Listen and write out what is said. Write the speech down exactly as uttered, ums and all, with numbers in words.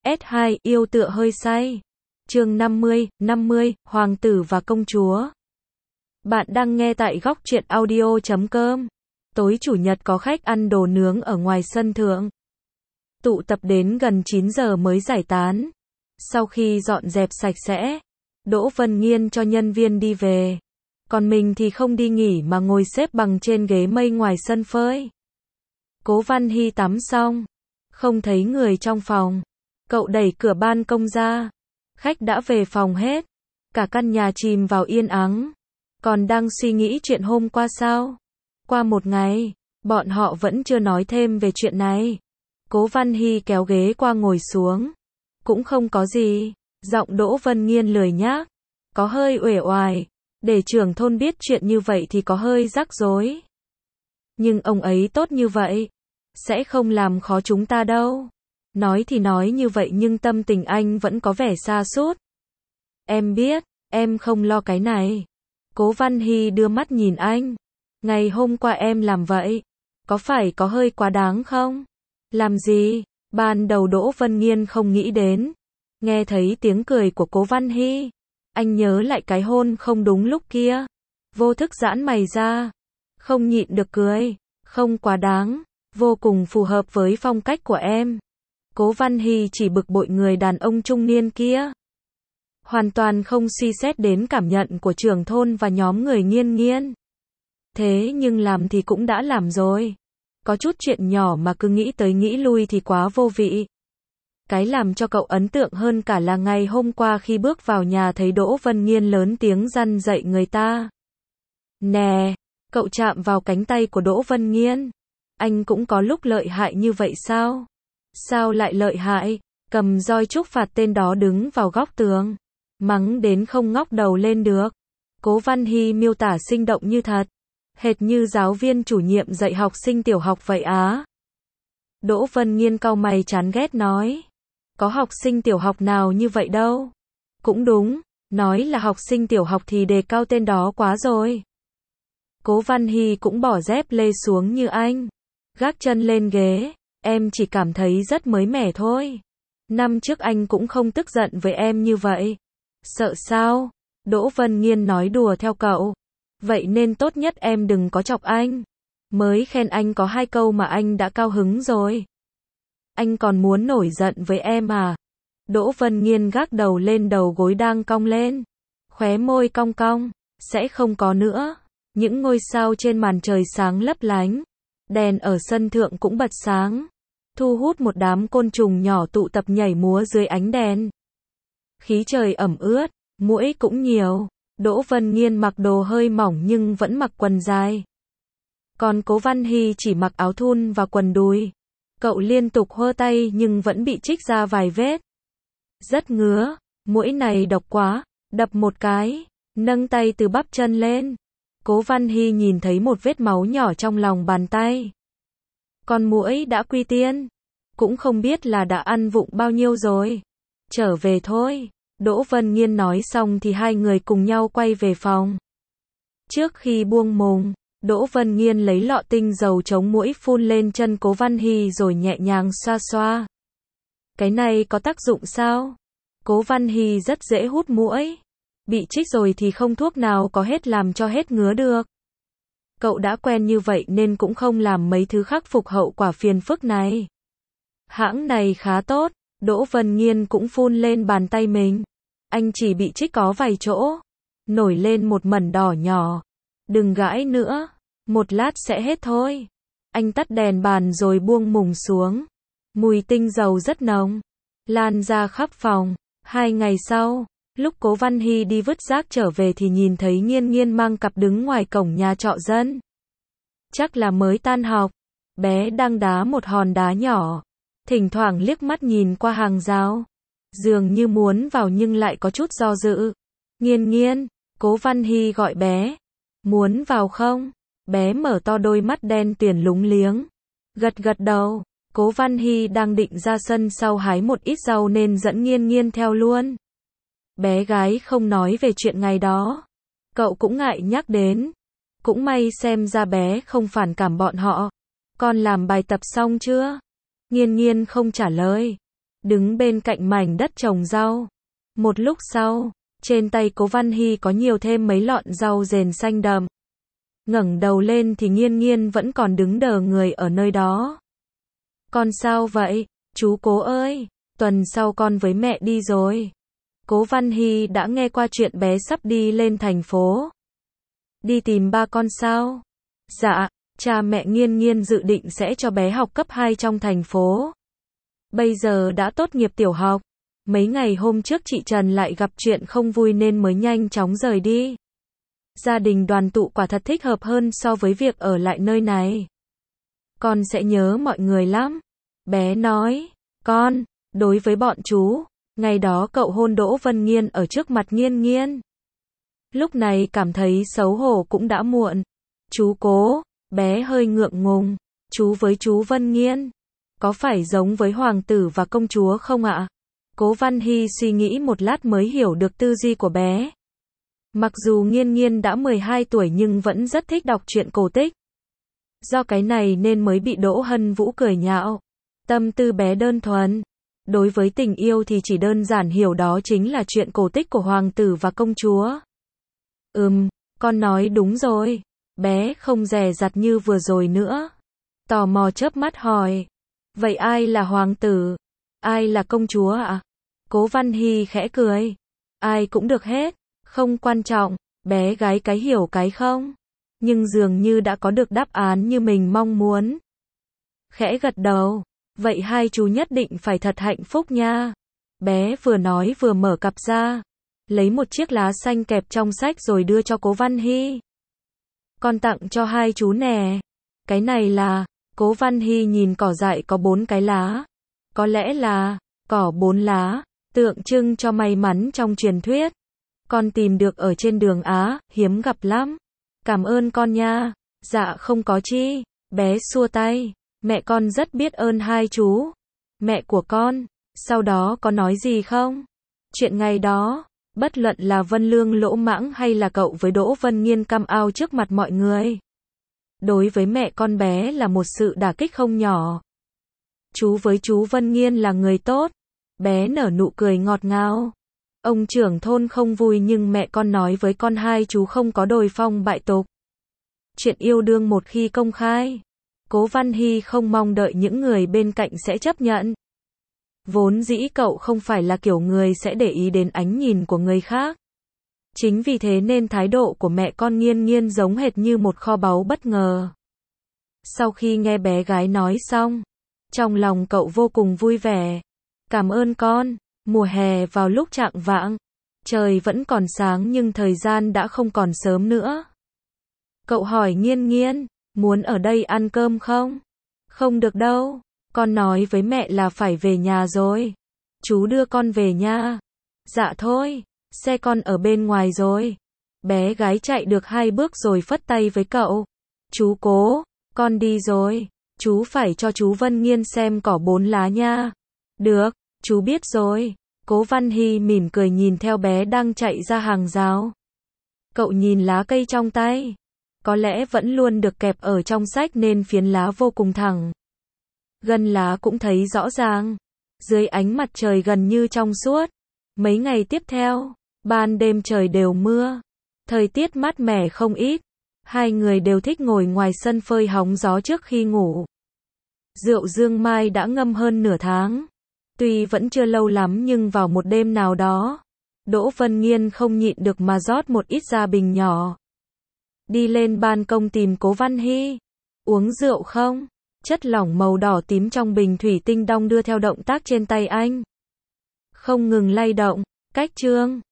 S hai, yêu tựa hơi say. Chương năm mươi, năm mươi, Hoàng tử và công chúa. Bạn đang nghe tại góc truyện audio chấm com. Tối chủ nhật có khách ăn đồ nướng ở ngoài sân thượng. Tụ tập đến gần chín giờ mới giải tán. Sau khi dọn dẹp sạch sẽ, Đỗ Vân Nghiên cho nhân viên đi về. Còn mình thì không đi nghỉ mà ngồi xếp bằng trên ghế mây ngoài sân phơi. Cố Văn Hy tắm xong, không thấy người trong phòng. Cậu đẩy cửa ban công ra. Khách đã về phòng hết. Cả căn nhà chìm vào yên ắng. Còn đang suy nghĩ chuyện hôm qua sao? Qua một ngày, bọn họ vẫn chưa nói thêm về chuyện này. Cố Văn Hy kéo ghế qua ngồi xuống. Cũng không có gì. Giọng Đỗ Vân Nghiên lười nhác. Có hơi uể oải. Để trưởng thôn biết chuyện như vậy thì có hơi rắc rối. Nhưng ông ấy tốt như vậy. Sẽ không làm khó chúng ta đâu. Nói thì nói như vậy nhưng tâm tình anh vẫn có vẻ sa sút. Em biết, em không lo cái này. Cố Văn Hy đưa mắt nhìn anh. Ngày hôm qua em làm vậy. Có phải có hơi quá đáng không? Làm gì? Ban đầu Đỗ Vân Nghiên không nghĩ đến. Nghe thấy tiếng cười của Cố Văn Hy. Anh nhớ lại cái hôn không đúng lúc kia. Vô thức giãn mày ra. Không nhịn được cười. Không quá đáng. Vô cùng phù hợp với phong cách của em. Cố Văn Hy chỉ bực bội người đàn ông trung niên kia. Hoàn toàn không suy xét đến cảm nhận của trưởng thôn và nhóm người Nghiên Nghiên. Thế nhưng làm thì cũng đã làm rồi. Có chút chuyện nhỏ mà cứ nghĩ tới nghĩ lui thì quá vô vị. Cái làm cho cậu ấn tượng hơn cả là ngày hôm qua khi bước vào nhà thấy Đỗ Vân Nghiên lớn tiếng răn dạy người ta. Nè, cậu chạm vào cánh tay của Đỗ Vân Nghiên. Anh cũng có lúc lợi hại như vậy sao? Sao lại lợi hại? Cầm roi trúc phạt tên đó đứng vào góc tường. Mắng đến không ngóc đầu lên được. Cố Văn Hy miêu tả sinh động như thật. Hệt như giáo viên chủ nhiệm dạy học sinh tiểu học vậy á. Đỗ Vân Nghiên cau mày chán ghét nói. Có học sinh tiểu học nào như vậy đâu. Cũng đúng, nói là học sinh tiểu học thì đề cao tên đó quá rồi. Cố Văn Hy cũng bỏ dép lê xuống như anh. Gác chân lên ghế. Em chỉ cảm thấy rất mới mẻ thôi. Năm trước anh cũng không tức giận với em như vậy. Sợ sao? Đỗ Vân Nghiên nói đùa theo cậu. Vậy nên tốt nhất em đừng có chọc anh. Mới khen anh có hai câu mà anh đã cao hứng rồi. Anh còn muốn nổi giận với em à? Đỗ Vân Nghiên gác đầu lên đầu gối đang cong lên. Khóe môi cong cong. Sẽ không có nữa. Những ngôi sao trên màn trời sáng lấp lánh. Đèn ở sân thượng cũng bật sáng. Thu hút một đám côn trùng nhỏ tụ tập nhảy múa dưới ánh đèn. Khí trời ẩm ướt, muỗi cũng nhiều. Đỗ Vân Nghiên mặc đồ hơi mỏng nhưng vẫn mặc quần dài. Còn Cố Văn Hy chỉ mặc áo thun và quần đùi. Cậu liên tục hơ tay nhưng vẫn bị chích ra vài vết. Rất ngứa, muỗi này độc quá, đập một cái, nâng tay từ bắp chân lên. Cố Văn Hy nhìn thấy một vết máu nhỏ trong lòng bàn tay. Con muỗi đã quy tiên, cũng không biết là đã ăn vụng bao nhiêu rồi. Trở về thôi. Đỗ Vân Nghiên nói xong thì hai người cùng nhau quay về phòng. Trước khi buông mùng, Đỗ Vân Nghiên lấy lọ tinh dầu chống muỗi phun lên chân Cố Văn Hy rồi nhẹ nhàng xoa xoa. Cái này có tác dụng sao? Cố Văn Hy rất dễ hút muỗi. Bị chích rồi thì không thuốc nào có hết làm cho hết ngứa được. Cậu đã quen như vậy nên cũng không làm mấy thứ khắc phục hậu quả phiền phức này. Hãng này khá tốt. Đỗ Vân Nghiên cũng phun lên bàn tay mình. Anh chỉ bị chích có vài chỗ. Nổi lên một mẩn đỏ nhỏ. Đừng gãi nữa. Một lát sẽ hết thôi. Anh tắt đèn bàn rồi buông mùng xuống. Mùi tinh dầu rất nồng. Lan ra khắp phòng. Hai ngày sau, lúc Cố Văn Hy đi vứt rác trở về thì nhìn thấy Nghiên Nghiên mang cặp đứng ngoài cổng nhà trọ dân. Chắc là mới tan học. Bé đang đá một hòn đá nhỏ. Thỉnh thoảng liếc mắt nhìn qua hàng rào. Dường như muốn vào nhưng lại có chút do dự. Nghiên Nghiên, Cố Văn Hy gọi bé. Muốn vào không? Bé mở to đôi mắt đen tuyền lúng liếng. Gật gật đầu. Cố Văn Hy đang định ra sân sau hái một ít rau nên dẫn Nghiên Nghiên theo luôn. Bé gái không nói về chuyện ngày đó. Cậu cũng ngại nhắc đến. Cũng may xem ra bé không phản cảm bọn họ. Con làm bài tập xong chưa? Nghiên Nghiên không trả lời. đứng bên cạnh mảnh đất trồng rau. Một lúc sau, trên tay Cố Văn Hy có nhiều thêm mấy lọn rau rền xanh đậm. Ngẩng đầu lên thì Nghiên Nghiên vẫn còn đứng đờ người ở nơi đó. Con sao vậy, chú Cố ơi, tuần sau con với mẹ đi rồi. Cố Văn Hy đã nghe qua chuyện bé sắp đi lên thành phố. Đi tìm ba con sao? Dạ, cha mẹ Nghiên Nghiên dự định sẽ cho bé học cấp hai trong thành phố. Bây giờ đã tốt nghiệp tiểu học. Mấy ngày hôm trước chị Trần lại gặp chuyện không vui nên mới nhanh chóng rời đi. Gia đình đoàn tụ quả thật thích hợp hơn so với việc ở lại nơi này. Con sẽ nhớ mọi người lắm. Bé nói, con, đối với bọn chú, ngày đó cậu hôn Đỗ Vân Nghiên ở trước mặt Nghiên Nghiên. Lúc này cảm thấy xấu hổ cũng đã muộn. Chú Cố, bé hơi ngượng ngùng. Chú với chú Vân Nghiên, có phải giống với hoàng tử và công chúa không ạ? Cố Văn Hy suy nghĩ một lát mới hiểu được tư duy của bé. Mặc dù Nghiên Nghiên đã mười hai tuổi nhưng vẫn rất thích đọc truyện cổ tích. Do cái này nên mới bị Đỗ Hân Vũ cười nhạo. Tâm tư bé đơn thuần. Đối với tình yêu thì chỉ đơn giản hiểu đó chính là chuyện cổ tích của hoàng tử và công chúa. Ừm, con nói đúng rồi. Bé không dè dặt như vừa rồi nữa. Tò mò chớp mắt hỏi. Vậy ai là hoàng tử? Ai là công chúa ạ? À? Cố Văn Hy khẽ cười. Ai cũng được hết. Không quan trọng. Bé gái cái hiểu cái không. Nhưng dường như đã có được đáp án như mình mong muốn. Khẽ gật đầu. Vậy hai chú nhất định phải thật hạnh phúc nha. Bé vừa nói vừa mở cặp ra. Lấy một chiếc lá xanh kẹp trong sách rồi đưa cho Cố Văn Hy. Con tặng cho hai chú nè. Cái này là... Cố Văn Hy nhìn cỏ dại có bốn cái lá. Có lẽ là... cỏ bốn lá. Tượng trưng cho may mắn trong truyền thuyết. Con tìm được ở trên đường Á, hiếm gặp lắm. Cảm ơn con nha. Dạ không có chi. Bé xua tay. Mẹ con rất biết ơn hai chú. Mẹ của con, sau đó có nói gì không? Chuyện ngày đó, bất luận là Vân Lương lỗ mãng hay là cậu với Đỗ Vân Nghiên cam ao trước mặt mọi người. Đối với mẹ con bé là một sự đả kích không nhỏ. Chú với chú Vân Nghiên là người tốt. Bé nở nụ cười ngọt ngào. Ông trưởng thôn không vui nhưng mẹ con nói với con hai chú không có đồi phong bại tục. Chuyện yêu đương một khi công khai. Cố Văn Hy không mong đợi những người bên cạnh sẽ chấp nhận. Vốn dĩ cậu không phải là kiểu người sẽ để ý đến ánh nhìn của người khác. Chính vì thế nên thái độ của mẹ con Nghiên Nghiên giống hệt như một kho báu bất ngờ. Sau khi nghe bé gái nói xong, trong lòng cậu vô cùng vui vẻ. Cảm ơn con. Mùa hè vào lúc chạng vạng, trời vẫn còn sáng nhưng thời gian đã không còn sớm nữa. Cậu hỏi Nghiên Nghiên, muốn ở đây ăn cơm không? Không được đâu, con nói với mẹ là phải về nhà rồi. Chú đưa con về nha. Dạ thôi, xe con ở bên ngoài rồi. Bé gái chạy được hai bước rồi phất tay với cậu. Chú Cố, con đi rồi. Chú phải cho chú Vân Nghiên xem cỏ bốn lá nha. Được, chú biết rồi. Cố Văn Hy mỉm cười nhìn theo bé đang chạy ra hàng rào. Cậu nhìn lá cây trong tay. Có lẽ vẫn luôn được kẹp ở trong sách nên phiến lá vô cùng thẳng. Gân lá cũng thấy rõ ràng. Dưới ánh mặt trời gần như trong suốt. Mấy ngày tiếp theo, ban đêm trời đều mưa. Thời tiết mát mẻ không ít. Hai người đều thích ngồi ngoài sân phơi hóng gió trước khi ngủ. Rượu Dương Mai đã ngâm hơn nửa tháng. Tuy vẫn chưa lâu lắm nhưng vào một đêm nào đó, Đỗ Vân Nghiên không nhịn được mà rót một ít ra bình nhỏ. Đi lên ban công tìm Cố Văn Hy. Uống rượu không? Chất lỏng màu đỏ tím trong bình thủy tinh đong đưa theo động tác trên tay anh. Không ngừng lay động. Cách chương.